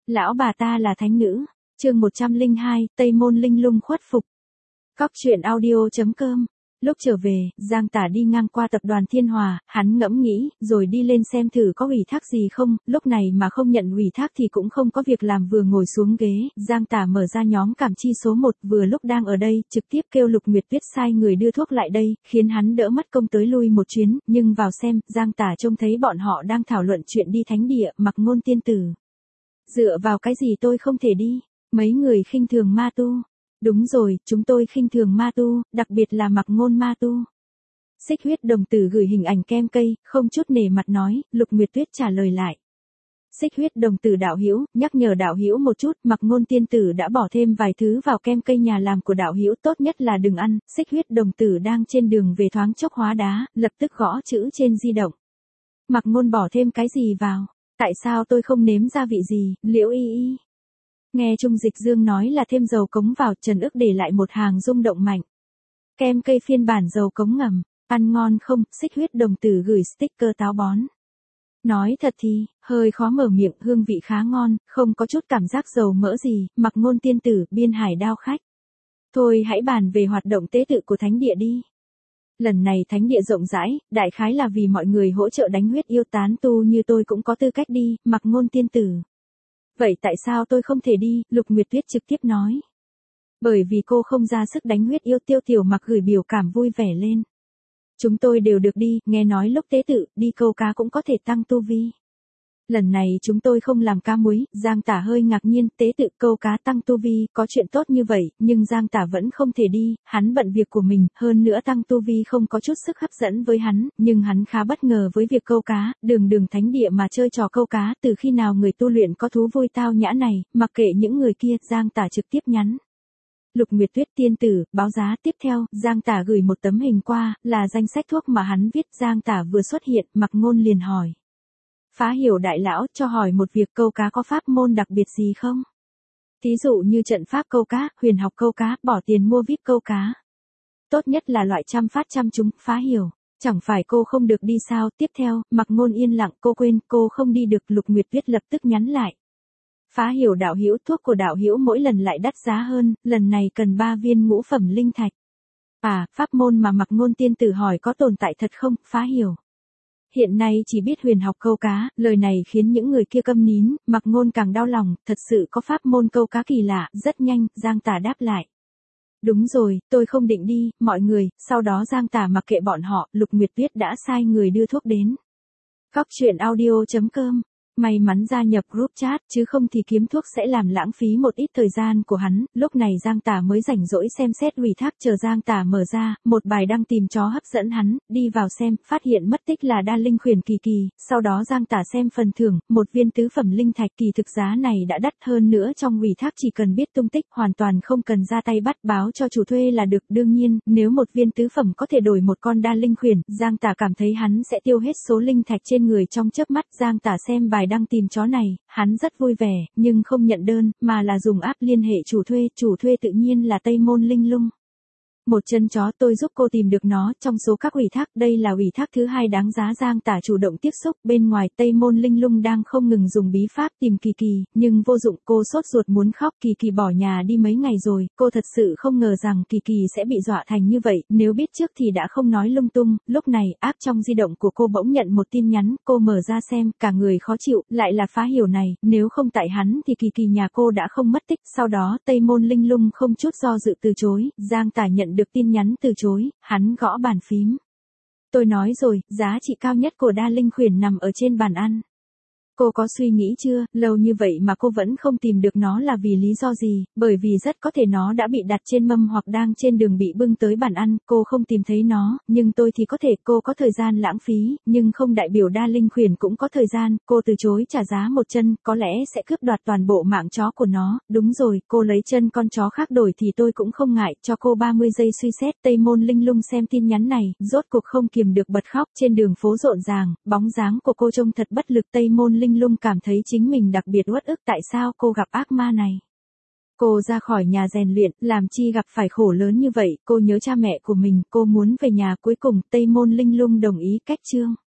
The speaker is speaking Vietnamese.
Lão bà ta là thánh nữ. Chương 102, Tây Môn Linh Lung khuất phục. Cóc truyện audio.com. Lúc trở về, Giang Tả đi ngang qua tập đoàn Thiên Hòa, hắn ngẫm nghĩ, rồi đi lên xem thử có ủy thác gì không, lúc này mà không nhận ủy thác thì cũng không có việc làm. Vừa ngồi xuống ghế, Giang Tả mở ra nhóm cảm chi số 1, vừa lúc đang ở đây, trực tiếp kêu Lục Nguyệt Tuyết sai người đưa thuốc lại đây, khiến hắn đỡ mất công tới lui một chuyến, nhưng vào xem, Giang Tả trông thấy bọn họ đang thảo luận chuyện đi thánh địa, Mặc Ngôn tiên tử. Dựa vào cái gì tôi không thể đi? Mấy người khinh thường ma tu. Đúng rồi, chúng tôi khinh thường ma tu, đặc biệt là Mặc Ngôn ma tu. Xích Huyết đồng tử gửi hình ảnh kem cây, không chút nể mặt nói. Lục Nguyệt Tuyết trả lời lại. Xích Huyết đồng tử đạo hữu, nhắc nhở đạo hữu một chút, Mặc Ngôn tiên tử đã bỏ thêm vài thứ vào kem cây nhà làm của đạo hữu, tốt nhất là đừng ăn. Xích Huyết đồng tử đang trên đường về thoáng chốc hóa đá, lập tức gõ chữ trên di động. Mặc Ngôn bỏ thêm cái gì vào? Tại sao tôi không nếm gia vị gì? Liễu Y Y. Nghe Trung Dịch Dương nói là thêm dầu cống vào, Trần Ức để lại một hàng rung động mạnh. Kem cây phiên bản dầu cống ngầm, ăn ngon không? Xích Huyết đồng tử gửi sticker táo bón. Nói thật thì, hơi khó mở miệng, hương vị khá ngon, không có chút cảm giác dầu mỡ gì. Mặc Ngôn tiên tử, Biên Hải đao khách. Thôi hãy bàn về hoạt động tế tự của thánh địa đi. Lần này thánh địa rộng rãi, đại khái là vì mọi người hỗ trợ đánh huyết yêu, tán tu như tôi cũng có tư cách đi. Mặc Ngôn tiên tử. Vậy tại sao tôi không thể đi? Lục Nguyệt Tuyết trực tiếp nói. Bởi vì cô không ra sức đánh huyết yêu. Tiêu Tiểu Mặc gửi biểu cảm vui vẻ lên. Chúng tôi đều được đi, nghe nói lúc tế tự, đi câu cá cũng có thể tăng tu vi. Lần này chúng tôi không làm cá muối. Giang Tả hơi ngạc nhiên, tế tự câu cá tăng tu vi, có chuyện tốt như vậy, nhưng Giang Tả vẫn không thể đi, hắn bận việc của mình, hơn nữa tăng tu vi không có chút sức hấp dẫn với hắn, nhưng hắn khá bất ngờ với việc câu cá, đường thánh địa mà chơi trò câu cá, từ khi nào người tu luyện có thú vui tao nhã này, mặc kệ những người kia. Giang Tả trực tiếp nhắn. Lục Nguyệt Tuyết tiên tử, báo giá. Tiếp theo, Giang Tả gửi một tấm hình qua, là danh sách thuốc mà hắn viết. Giang Tả vừa xuất hiện, Mặc Ngôn liền hỏi. Phá Hiểu đại lão, cho hỏi một việc, câu cá có pháp môn đặc biệt gì không? Thí dụ như trận pháp câu cá, huyền học câu cá, bỏ tiền mua VIP câu cá. Tốt nhất là loại trăm phát trăm trúng. Phá Hiểu, chẳng phải cô không được đi sao? Tiếp theo, Mặc Ngôn yên lặng, cô quên, cô không đi được. Lục Nguyệt Tuyết lập tức nhắn lại. Phá Hiểu đạo hữu, thuốc của đạo hữu mỗi lần lại đắt giá hơn, lần này cần 3 viên ngũ phẩm linh thạch. À, pháp môn mà Mặc Ngôn tiên tử hỏi có tồn tại thật không? Phá Hiểu hiện nay chỉ biết huyền học câu cá, lời này khiến những người kia câm nín. Mặc Ngôn càng đau lòng, thật sự có pháp môn câu cá kỳ lạ. Rất nhanh, Giang Tả đáp lại. Đúng rồi, tôi không định đi, mọi người. Sau đó Giang Tả mặc kệ bọn họ, Lục Nguyệt Tuyết đã sai người đưa thuốc đến. Cóc truyện audio.com. May mắn gia nhập group chat, chứ không thì kiếm thuốc sẽ làm lãng phí một ít thời gian của hắn. Lúc này Giang Tả mới rảnh rỗi xem xét ủy thác. Chờ Giang Tả mở ra, một bài đăng tìm chó hấp dẫn hắn, đi vào xem, phát hiện mất tích là Đa Linh Khuyển Kỳ Kỳ. Sau đó Giang Tả xem phần thưởng, một viên tứ phẩm linh thạch. Kỳ thực giá này đã đắt hơn nữa, trong ủy thác chỉ cần biết tung tích, hoàn toàn không cần ra tay bắt, báo cho chủ thuê là được. Đương nhiên, nếu một viên tứ phẩm có thể đổi một con Đa Linh Khuyển, Giang Tả cảm thấy hắn sẽ tiêu hết số linh thạch trên người trong chớp mắt. Giang Tả xem bài đăng tìm chó này, hắn rất vui vẻ, nhưng không nhận đơn, mà là dùng app liên hệ chủ thuê tự nhiên là Tây Môn Linh Lung. Một chân chó, tôi giúp cô tìm được nó, trong số các ủy thác, đây là ủy thác thứ 2 đáng giá. Giang Tả chủ động tiếp xúc, bên ngoài Tây Môn Linh Lung đang không ngừng dùng bí pháp tìm Kỳ Kỳ, nhưng vô dụng, cô sốt ruột muốn khóc. Kỳ Kỳ bỏ nhà đi mấy ngày rồi, cô thật sự không ngờ rằng Kỳ Kỳ sẽ bị dọa thành như vậy, nếu biết trước thì đã không nói lung tung. Lúc này, app trong di động của cô bỗng nhận một tin nhắn, cô mở ra xem, cả người khó chịu, lại là Phá Hiểu này, nếu không tại hắn thì Kỳ Kỳ nhà cô đã không mất tích. Sau đó Tây Môn Linh Lung không chút do dự từ chối. Giang Tả nhận được tin nhắn từ chối, hắn gõ bàn phím. Tôi nói rồi, giá trị cao nhất của Đa Linh Khuyển nằm ở trên bàn ăn. Cô có suy nghĩ chưa, lâu như vậy mà cô vẫn không tìm được nó là vì lý do gì? Bởi vì rất có thể nó đã bị đặt trên mâm hoặc đang trên đường bị bưng tới bàn ăn, cô không tìm thấy nó, nhưng tôi thì có thể. Cô có thời gian lãng phí, nhưng không đại biểu Đa Linh Khuyển cũng có thời gian. Cô từ chối trả giá một chân, có lẽ sẽ cướp đoạt toàn bộ mạng chó của nó. Đúng rồi, cô lấy chân con chó khác đổi thì tôi cũng không ngại, cho cô 30 giây suy xét. Tây Môn Linh Lung xem tin nhắn này, rốt cuộc không kiềm được bật khóc. Trên đường phố rộn ràng, bóng dáng của cô trông thật bất lực. Tây Môn Linh Lung cảm thấy chính mình đặc biệt uất ức. Tại sao cô gặp ác ma này? Cô ra khỏi nhà rèn luyện, làm chi gặp phải khổ lớn như vậy? Cô nhớ cha mẹ của mình, cô muốn về nhà. Cuối cùng Tây Môn Linh Lung đồng ý cách chương.